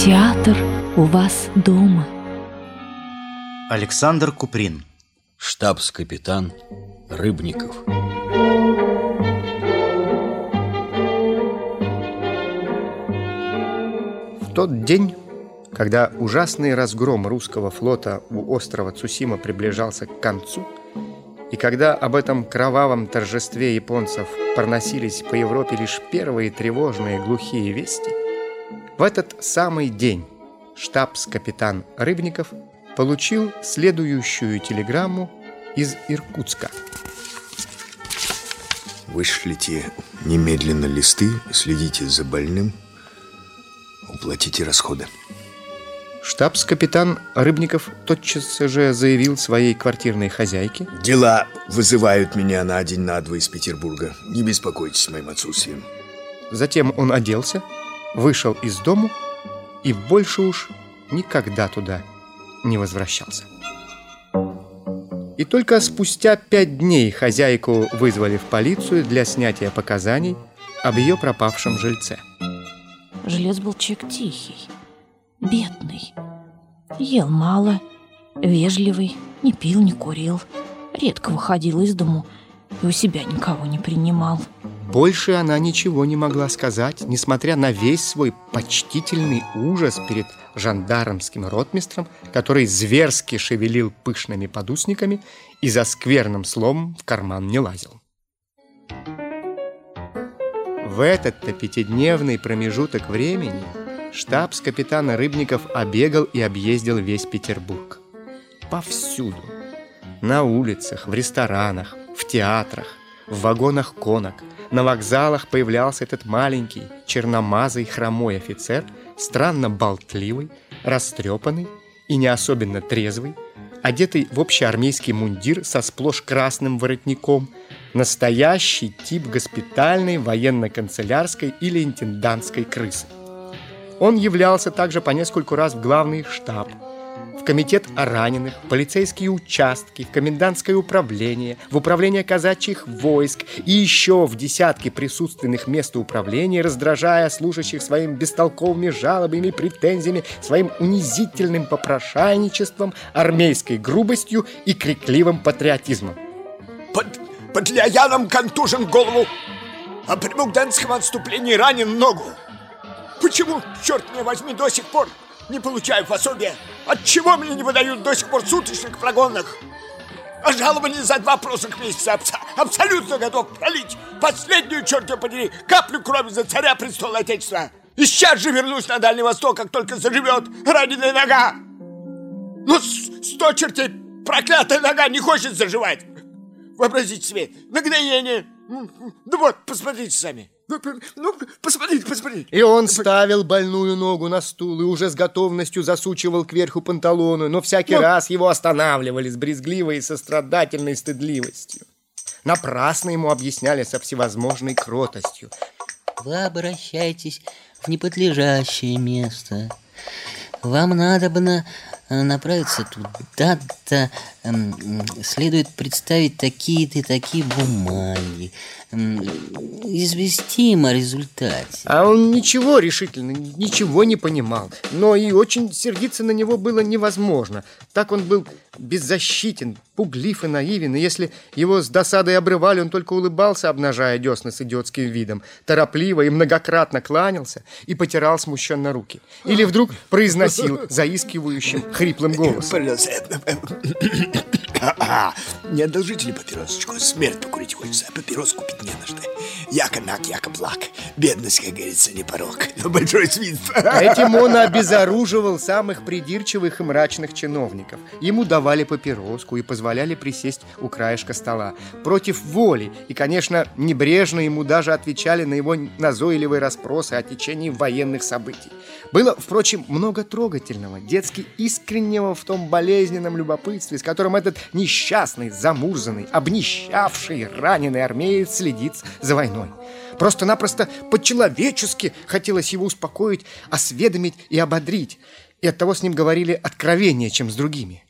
Театр у вас дома. Александр Куприн. Штабс-капитан Рыбников. В тот день, когда ужасный разгром русского флота у острова Цусима приближался к концу, и когда об этом кровавом торжестве японцев проносились по Европе лишь первые тревожные глухие вести, в этот самый день штабс-капитан Рыбников получил следующую телеграмму из Иркутска. Вышлите немедленно листы, следите за больным, уплатите расходы. Штабс-капитан Рыбников тотчас же заявил своей квартирной хозяйке: дела вызывают меня на день-на-два из Петербурга. Не беспокойтесь моим отсутствием. Затем он оделся, вышел из дому и больше уж никогда туда не возвращался. И только спустя 5 дней хозяйку вызвали в полицию для снятия показаний об ее пропавшем жильце. Жилец был человек тихий, бедный, ел мало, вежливый, не пил, не курил, редко выходил из дому и у себя никого не принимал. Больше она ничего не могла сказать, несмотря на весь свой почтительный ужас перед жандармским ротмистром, который зверски шевелил пышными подусниками и за скверным словом в карман не лазил. В этот-то 5-дневный промежуток времени штабс-капитан Рыбников обегал и объездил весь Петербург. Повсюду, на улицах, в ресторанах, в театрах, в вагонах конок, на вокзалах появлялся этот маленький, черномазый, хромой офицер, странно болтливый, растрепанный и не особенно трезвый, одетый в общеармейский мундир со сплошь красным воротником, настоящий тип госпитальной, военно-канцелярской или интендантской крысы. Он являлся также по нескольку раз в главный штаб, в комитет о раненых, в полицейские участки, в комендантское управление, в управление казачьих войск и еще в десятки присутственных мест управления, раздражая служащих своими бестолковыми жалобами, претензиями, своим унизительным попрошайничеством, армейской грубостью и крикливым патриотизмом. Под Лияном контужен голову, а при Богданском отступлении ранен ногу. Почему, черт меня возьми, до сих пор не получаю пособия? Отчего мне не выдают до сих пор суточных прогонных? А жалование за 2 прошлых месяца абсолютно готов пролить последнюю, черт его подери, каплю крови за царя престола Отечества. И сейчас же вернусь на Дальний Восток, как только заживет раненая нога. Ну, 100 чертей, проклятая нога не хочет заживать. Вообразите себе, нагноение. Да вот, посмотрите сами. Ну, посмотрите. И он ставил больную ногу на стул и уже с готовностью засучивал кверху панталону, но всякий раз его останавливали с брезгливой и сострадательной стыдливостью. Напрасно ему объясняли со всевозможной кротостью: вы обращаетесь в неподлежащее место. Вам надобно направиться туда-то, следует представить такие-то и такие бумаги, известим о результате. А он ничего решительно, ничего не понимал, но и очень сердиться на него было невозможно. Так он был беззащитен, пуглив и наивен, и если его с досадой обрывали, он только улыбался, обнажая десны с идиотским видом, торопливо и многократно кланялся и потирал смущенно руки. Или вдруг произносил заискивающим, хриплым голосом: не одолжите ли папиросочку? Смерть покурить хочется, а папирос купить не на что. Яко наг, яко благ. Бедность, как говорится, не порок, но большой свинство. Этим он обезоруживал самых придирчивых и мрачных чиновников. Ему давали папироску и позволяли присесть у краешка стола против воли. И, конечно, небрежно ему даже отвечали на его назойливые расспросы о течении военных событий. Было, впрочем, много трогательного, детски искреннего в том болезненном любопытстве, с которым этот несчастный, замурзанный, обнищавший, раненый армеец следит за войной. Просто-напросто по-человечески хотелось его успокоить, осведомить и ободрить. И оттого с ним говорили откровеннее, чем с другими.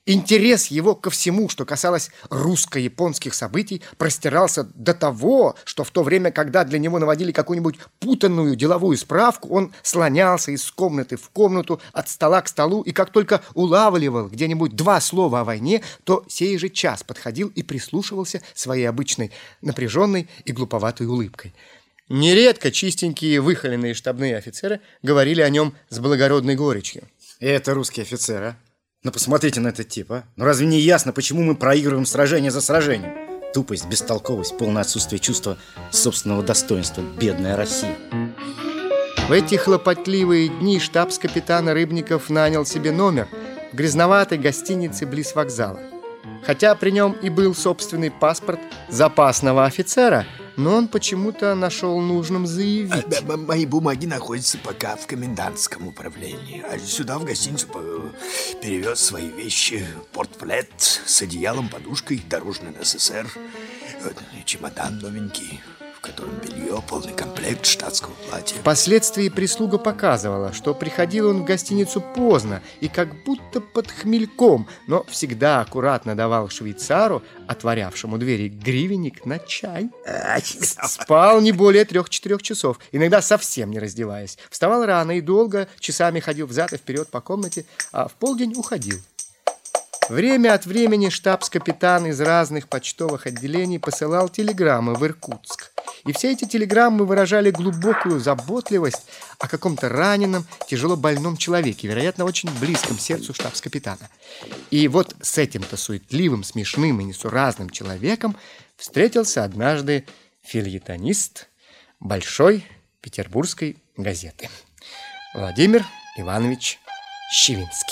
Интерес его ко всему, что касалось русско-японских событий, простирался до того, что в то время, когда для него наводили какую-нибудь путанную деловую справку, он слонялся из комнаты в комнату, от стола к столу, и как только улавливал где-нибудь 2 слова о войне, то сей же час подходил и прислушивался своей обычной напряженной и глуповатой улыбкой. Нередко чистенькие выхоленные штабные офицеры говорили о нем с благородной горечью. И это русский офицер, а? Ну, посмотрите на этот тип, а? Ну, разве не ясно, почему мы проигрываем сражение за сражением? Тупость, бестолковость, полное отсутствие чувства собственного достоинства. Бедная Россия. В эти хлопотливые дни штабс-капитан Рыбников нанял себе номер в грязноватой гостинице близ вокзала. Хотя при нем и был собственный паспорт запасного офицера, но он почему-то нашел нужным заявить: мои бумаги находятся пока в комендантском управлении. А сюда, в гостиницу, перевез свои вещи: портплет с одеялом, подушкой, дорожный СССР, чемодан новенький, в котором белье, полный комплект штатского платья. Впоследствии прислуга показывала, что приходил он в гостиницу поздно и как будто под хмельком, но всегда аккуратно давал швейцару, отворявшему двери, гривенник на чай. Спал не более 3-4 часов, иногда совсем не раздеваясь. Вставал рано и долго, часами ходил взад и вперед по комнате, а в полдень уходил. Время от времени штабс-капитан из разных почтовых отделений посылал телеграммы в Иркутск. И все эти телеграммы выражали глубокую заботливость о каком-то раненом, тяжело больном человеке, вероятно, очень близком сердцу штабс-капитана. И вот с этим-то суетливым, смешным и несуразным человеком встретился однажды фельетонист Большой Петербургской газеты Владимир Иванович Щивинский.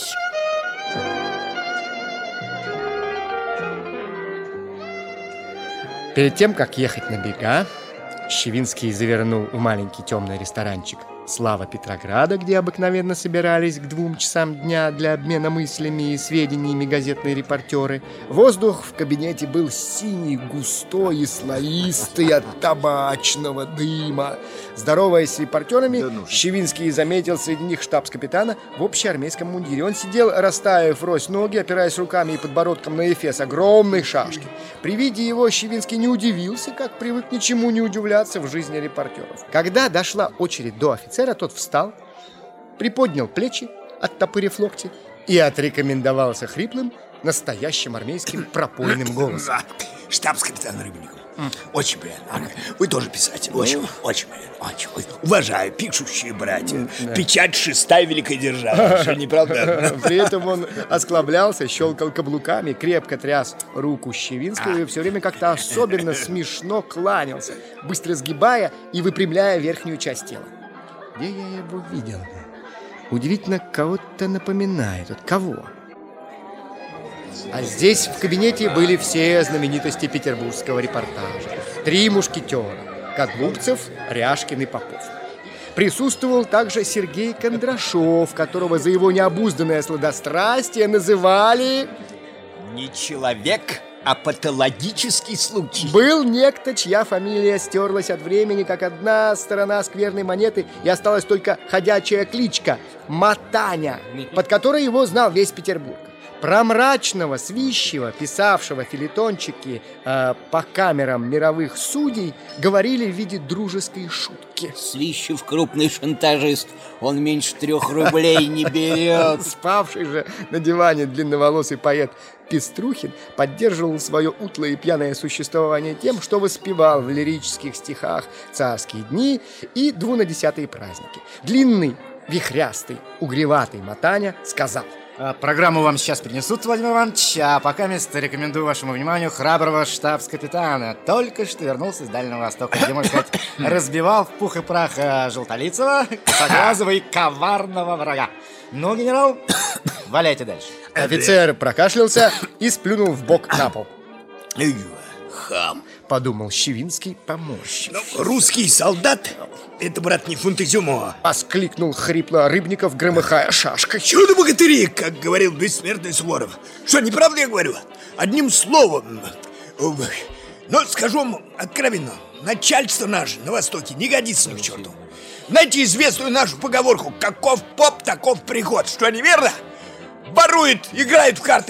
Перед тем, как ехать на бега, Щивинский завернул в маленький темный ресторанчик «Слава Петрограда», где обыкновенно собирались к 2 часам дня для обмена мыслями и сведениями газетные репортеры. Воздух в кабинете был синий, густой и слоистый от табачного дыма. Здороваясь с репортерами, Щивинский заметил среди них штабс-капитана в общеармейском мундире. Он сидел, расставив врозь ноги, опираясь руками и подбородком на эфес огромной шашки. При виде его Щивинский не удивился, как привык ничему не удивляться в жизни репортеров. Когда дошла очередь до офицера, тот встал, приподнял плечи, оттопырив локти, и отрекомендовался хриплым, настоящим армейским пропойным голосом. Штабс-капитан Рыбников. Очень приятно. Вы тоже писатель. Очень приятно. Очень. Уважаю пишущие братья. Печать 6-я великая держава. Что не правда? При этом он осклаблялся, щелкал каблуками, крепко тряс руку Щивинского и все время как-то особенно смешно кланялся, быстро сгибая и выпрямляя верхнюю часть тела. Где я его видел? Удивительно, кого-то напоминает. Вот кого? А здесь в кабинете были все знаменитости петербургского репортажа. 3 мушкетера: Кадлурцев, Ряшкин и Попов. Присутствовал также Сергей Кондрашов, которого за его необузданное сладострастие называли... Не человек, а патологический случай. Был некто, чья фамилия стерлась от времени, как одна сторона скверной монеты, и осталась только ходячая кличка Матаня, под которой его знал весь Петербург. Про мрачного, свищего, писавшего фельетончики по камерам мировых судей говорили в виде дружеской шутки. Свищев крупный шантажист, он меньше 3 рублей не берет. Спавший же на диване длинноволосый поэт Пеструхин поддерживал свое утлое и пьяное существование тем, что воспевал в лирических стихах царские дни и 12-е праздники. Длинный, вихрястый, угреватый Матаня сказал: программу вам сейчас принесут, Владимир Иванович, а пока место рекомендую вашему вниманию храброго штабс-капитана. Только что вернулся с Дальнего Востока, где, можно сказать, разбивал в пух и прах Желтолицего, Косоглазого и коварного врага. Ну, генерал, валяйте дальше. Офицер прокашлялся и сплюнул в бок на пол. Хам. Подумал Щивинский, поморщившись. Русский солдат — это, брат, не фунт изюма. Воскликнул хрипло Рыбников, громыхая шашкой. Чудо-богатыри, как говорил бессмертный Суворов. Что, неправда я говорю? Одним словом. Но скажу вам откровенно, начальство наше на Востоке не годится ни к черту. Знаете известную нашу поговорку: каков поп, таков приход. Что, неверно? Ворует, играет в карты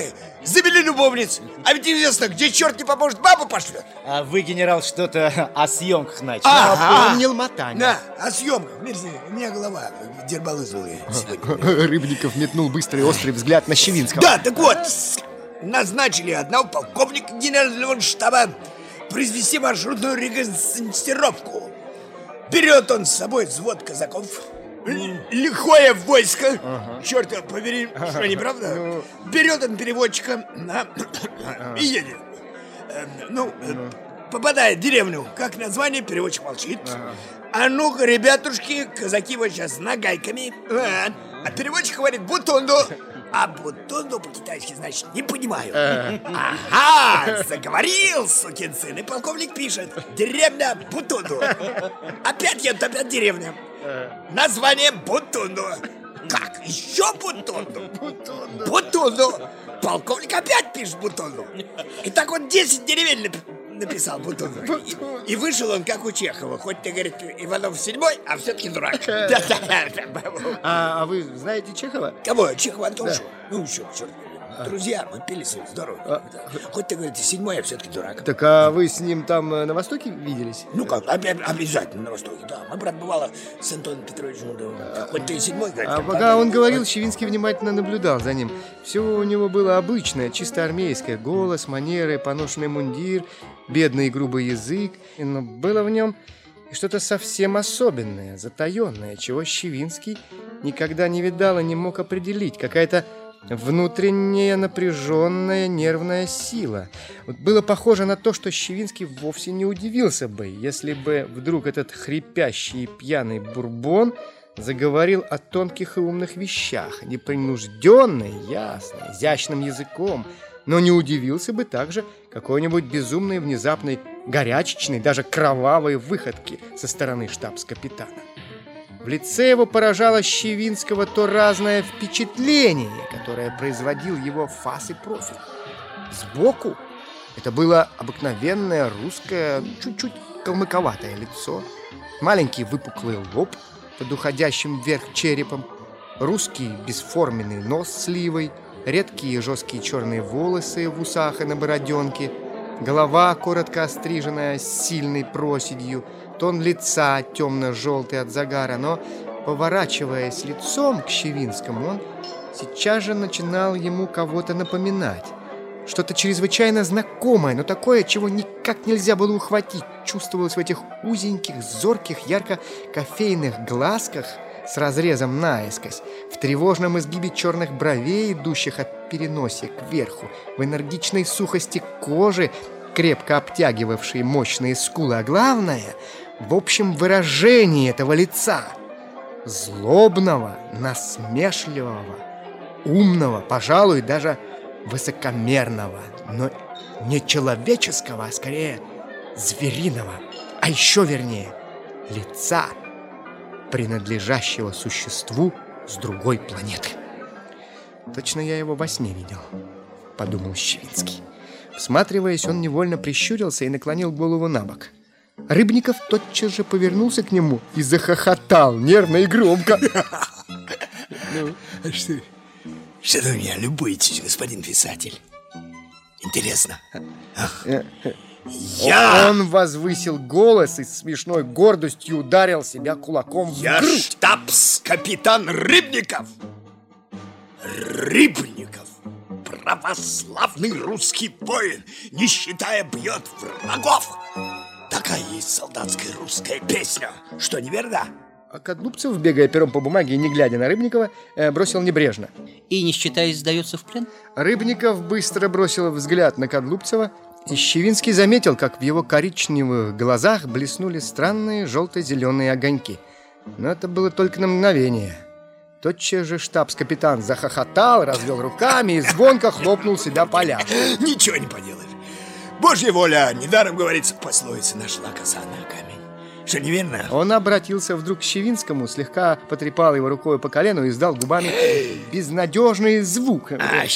завели любовниц. А ведь известно, где черт не поможет, бабу пошлет. А вы, генерал, что-то о съемках начали. Напомнил мотание. На, о съемках. Мерзи, у меня голова дербалызовая сегодня. Рыбников метнул быстрый острый взгляд на Щевинского. Да, так вот, назначили одного полковника генерального штаба произвести маршрутную реконструировку. Берет он с собой взвод казаков, лихое войско, черт его побери, что не правда? Берет он переводчика и едет. Попадает в деревню, как название, переводчик молчит. А ну-ка, ребятушки, казаки вот сейчас нагайками. А переводчик говорит «бутунду». А бутунду по-китайски значит «не понимаю». Ага, заговорил, сукин сын. И полковник пишет «деревня Бутунду». Опять едут, опять деревня. Название Бутунду. Как? Еще Бутунду? Бутунду. Полковник опять пишет Бутунду. И так он 10 деревень написал Бутунду. И вышел он как у Чехова. Хоть ты, говорит, Иванов седьмой, а все-таки дурак. А вы знаете Чехова? Кого? Чехова Антошу? Ну еще, черт. Друзья, мы пили с здорово. Хоть ты, говорит, седьмой, а все-таки дурак. Так а вы с ним там на Востоке виделись? Ну как, обязательно на Востоке, да. Мы, брат, бывало с Антоном Петровичем. Хоть ты и седьмой, говорит. А пока он говорил, Щевинский внимательно наблюдал за ним. Все у него было обычное, чисто армейское. Голос, манеры, поношенный мундир, бедный и грубый язык. Но было в нем что-то совсем особенное, затаенное, чего Щевинский никогда не видал и не мог определить. Какая-то внутренняя напряженная нервная сила. Вот было похоже на то, что Щевинский вовсе не удивился бы, если бы вдруг этот хрипящий и пьяный бурбон заговорил о тонких и умных вещах, непринужденно, ясно, изящным языком, но не удивился бы также какой-нибудь безумной, внезапной, горячечной, даже кровавой выходки со стороны штабс-капитана. В лице его поражало Щевинского то разное впечатление, которое производил его фас и профиль. Сбоку это было обыкновенное русское, чуть-чуть калмыковатое лицо, маленький выпуклый лоб под уходящим вверх черепом, русский бесформенный нос с сливой, редкие жесткие черные волосы в усах и на бороденке, голова коротко остриженная с сильной проседью, тон лица темно-желтый от загара, но, поворачиваясь лицом к Щевинскому, он сейчас же начинал ему кого-то напоминать. Что-то чрезвычайно знакомое, но такое, чего никак нельзя было ухватить, чувствовалось в этих узеньких, зорких, ярко-кофейных глазках с разрезом наискось, в тревожном изгибе черных бровей, идущих от переносия кверху, в энергичной сухости кожи, крепко обтягивавшей мощные скулы, а главное, в общем выражении этого лица, злобного, насмешливого, умного, пожалуй, даже высокомерного, но не человеческого, а скорее звериного, а еще вернее, лица, принадлежащего существу с другой планеты. Точно я его во сне видел, подумал Щевинский. Всматриваясь, он невольно прищурился и наклонил голову на бок. Рыбников тотчас же повернулся к нему и захохотал нервно и громко. Что вы меня любуетесь, господин писатель? Интересно. Он возвысил голос и с смешной гордостью ударил себя кулаком в грудь. Я штабс-капитан Рыбников. Рыбников. Православный русский воин, не считая, бьет врагов. Такая есть солдатская русская песня. Что, неверно? А Кадлупцев, бегая пером по бумаге и не глядя на Рыбникова, бросил небрежно. И, не считаясь, сдается в плен? Рыбников быстро бросил взгляд на Кадлупцева, и Щевинский заметил, как в его коричневых глазах блеснули странные желто-зеленые огоньки. Но это было только на мгновение. Тотчас же штабс-капитан захохотал, развел руками и звонко хлопнул себя по ляжу. Ничего не поделаешь. Божья воля, недаром говорится в пословице, нашла коса на камень. Что, неверно? Он обратился вдруг к Щевинскому, слегка потрепал его рукой по колену и издал губами безнадежный звук.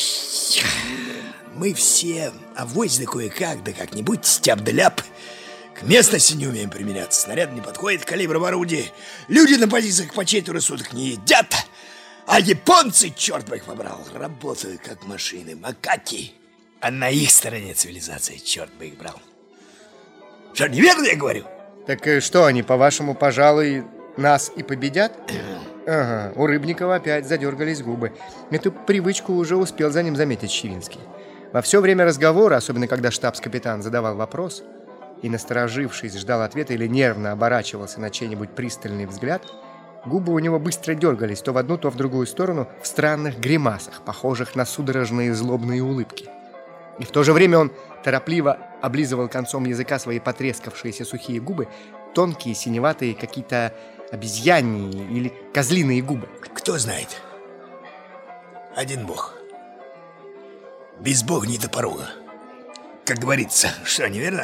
Мы все, авось да кое-как, да как-нибудь стяп-да-ляп, к местности не умеем применяться. Снаряд не подходит к калибрам орудия. Люди на позициях по 4 суток не едят. А японцы, черт бы их побрал, работают как машины, макаки. А на их стороне цивилизации, черт бы их брал. Что, неверно я говорю? Так что они, по-вашему, пожалуй, нас и победят? Ага, у Рыбникова опять задергались губы. Эту привычку уже успел за ним заметить Щивинский. Во все время разговора, особенно когда штабс-капитан задавал вопрос и, насторожившись, ждал ответа или нервно оборачивался на чей-нибудь пристальный взгляд, губы у него быстро дергались то в одну, то в другую сторону в странных гримасах, похожих на судорожные злобные улыбки. И в то же время он торопливо облизывал концом языка свои потрескавшиеся сухие губы, тонкие, синеватые, какие-то обезьяньи или козлиные губы. Кто знает? Один бог. Без бога не до порога. Как говорится, что, неверно?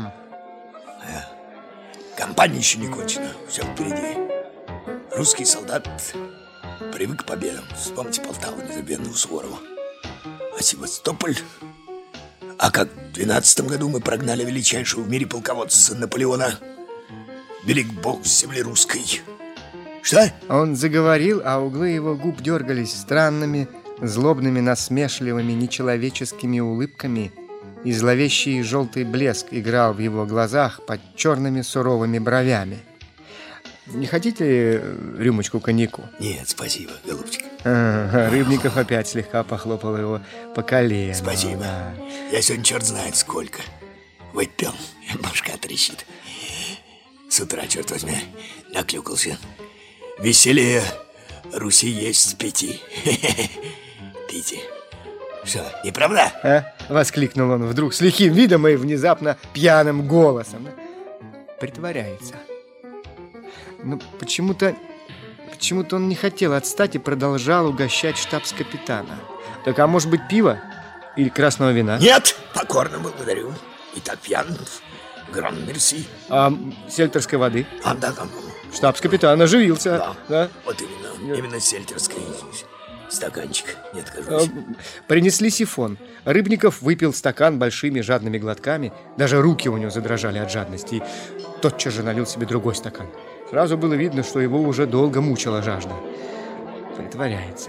Кампания еще не кончена, все впереди. Русский солдат привык к победам. Вспомните Полтаву, незабвенную Суворова. А Севастополь... А как в 12 году мы прогнали величайшего в мире полководца Наполеона. Велик бог земли русской. Что? Он заговорил, а углы его губ дергались странными, злобными, насмешливыми, нечеловеческими улыбками, и зловещий желтый блеск играл в его глазах под черными суровыми бровями. Не хотите рюмочку коньяку? Нет, спасибо, голубчик. Рыбников опять слегка похлопал его по колену. Спасибо. Да. Я сегодня черт знает сколько выпил. Башка трещит. С утра, черт возьми, наклюкался. Веселье Руси есть с 5. Пейте. Что, неправда? А? Воскликнул он вдруг с лихим видом и внезапно пьяным голосом. Притворяется. Но почему-то он не хотел отстать и продолжал угощать штабс-капитана. Так, а может быть, пиво? Или красного вина? Нет, покорно благодарю. И так пьян. Гран мерси. А сельтерской воды? Да. Штабс-капитан оживился. Да. Вот именно. Именно сельтерской. Стаканчик, не откажусь. Принесли сифон. Рыбников выпил стакан большими жадными глотками. Даже руки у него задрожали от жадности. И тотчас же налил себе другой стакан. Сразу было видно, что его уже долго мучила жажда. Притворяется.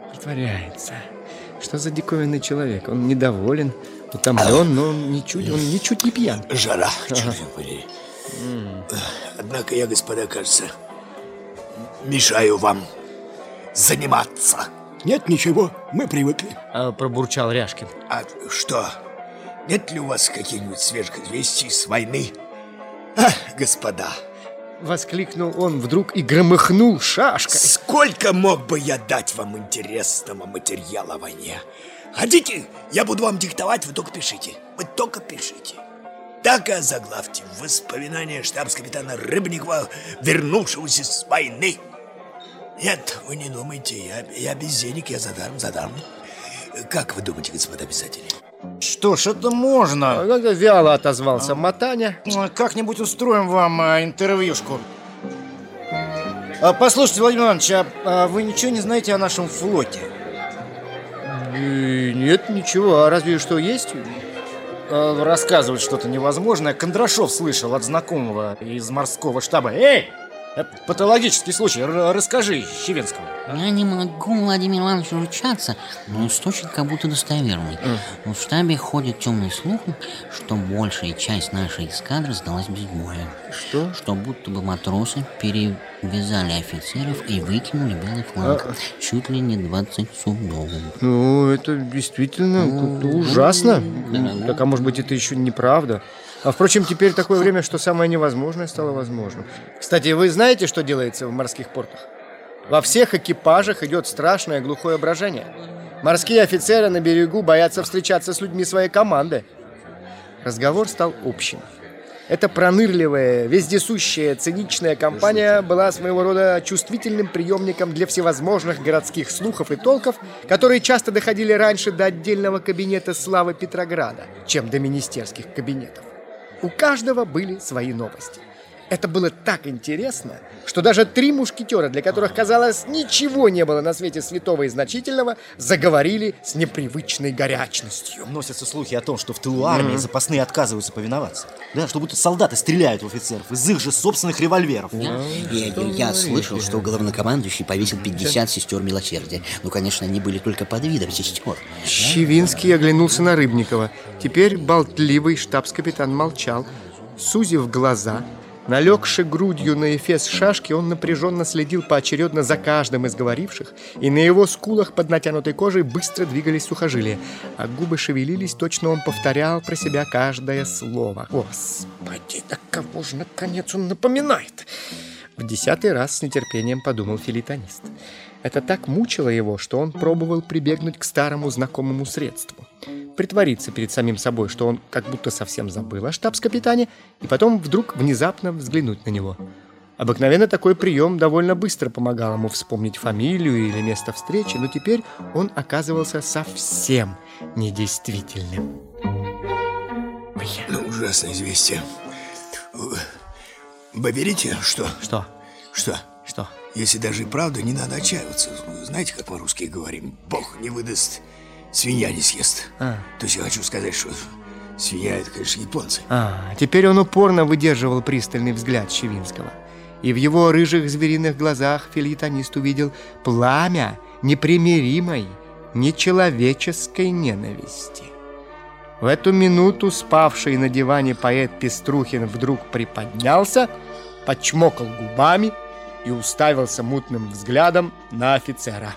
Что за диковинный человек? Он недоволен, утомлен, но он ничуть не пьян. Жара, черт побери. Однако я, господа, кажется, мешаю вам заниматься. Нет, ничего, мы привыкли. Пробурчал Ряшкин. А что, нет ли у вас каких-нибудь свежих известий с войны? Господа! Воскликнул он вдруг и громыхнул шашкой. Сколько мог бы я дать вам интересного материала о войне? Хотите, я буду вам диктовать, вы только пишите. Так и озаглавьте воспоминания штабс-капитана Рыбникова, вернувшегося с войны. Нет, вы не думайте, я без денег, я задаром. Как вы думаете, господа писатели? Что ж, это можно. Вяло отозвался Матаня. Как-нибудь устроим вам интервьюшку. Послушайте, Владимир Иванович, а вы ничего не знаете о нашем флоте? Нет, ничего, а разве что есть? Рассказывать что-то невозможное. Кондрашов слышал от знакомого из морского штаба. Эй! Патологический случай. Расскажи Щивинскому. Я не могу, Владимир Иванович, ручаться, но источник как будто достоверный. В штабе ходит темный слух, что большая часть нашей эскадры сдалась без боя. Что? Что будто бы матросы перевязали офицеров и выкинули белый флаг. Чуть ли не 20 судов. Ну, это действительно ужасно. Так, а может быть, это еще неправда? А, впрочем, теперь такое время, что самое невозможное стало возможным. Кстати, вы знаете, что делается в морских портах? Во всех экипажах идет страшное глухое брожение. Морские офицеры на берегу боятся встречаться с людьми своей команды. Разговор стал общим. Эта пронырливая, вездесущая, циничная компания была своего рода чувствительным приемником для всевозможных городских слухов и толков, которые часто доходили раньше до отдельного кабинета славы Петрограда, чем до министерских кабинетов. У каждого были свои новости. Это было так интересно, что даже 3 мушкетера, для которых, казалось, ничего не было на свете святого и значительного, заговорили с непривычной горячностью. Носятся слухи о том, что в тылу армии запасные отказываются повиноваться. Да, что будто солдаты стреляют в офицеров из их же собственных револьверов. Я слышал, что главнокомандующий повесил 50 сестер милосердия. Ну, конечно, они были только под видом сестер. Щевинский оглянулся на Рыбникова. Теперь болтливый штабс-капитан молчал, сузив глаза. Налегши грудью на эфес шашки, он напряженно следил поочередно за каждым из говоривших, и на его скулах под натянутой кожей быстро двигались сухожилия, а губы шевелились, точно он повторял про себя каждое слово. Господи, да кого же наконец он напоминает? В 10-й раз с нетерпением подумал филитонист. Это так мучило его, что он пробовал прибегнуть к старому знакомому средству. Притвориться перед самим собой, что он как будто совсем забыл о штабс-капитане, и потом вдруг внезапно взглянуть на него. Обыкновенно такой прием довольно быстро помогал ему вспомнить фамилию или место встречи, но теперь он оказывался совсем недействительным. Ужасное известие. Вы верите, что? Что? Что? Что? Если даже и правда, не надо отчаиваться. Знаете, как мы русские говорим, Бог не выдаст, свинья не съест. То есть я хочу сказать, что свинья — это, конечно, японцы. Теперь он упорно выдерживал пристальный взгляд Щевинского. И в его рыжих звериных глазах фельетонист увидел пламя непримиримой, нечеловеческой ненависти. В эту минуту спавший на диване поэт Пеструхин вдруг приподнялся, почмокал губами и уставился мутным взглядом на офицера.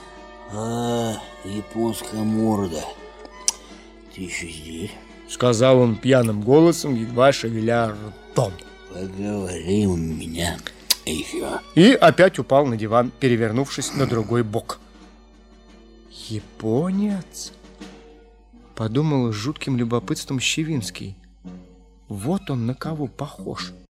Японская морда, ты еще здесь? Сказал он пьяным голосом, едва шевеля ртом. Поговори у меня еще. И опять упал на диван, перевернувшись на другой бок. Японец? Подумал с жутким любопытством Щевинский. Вот он на кого похож.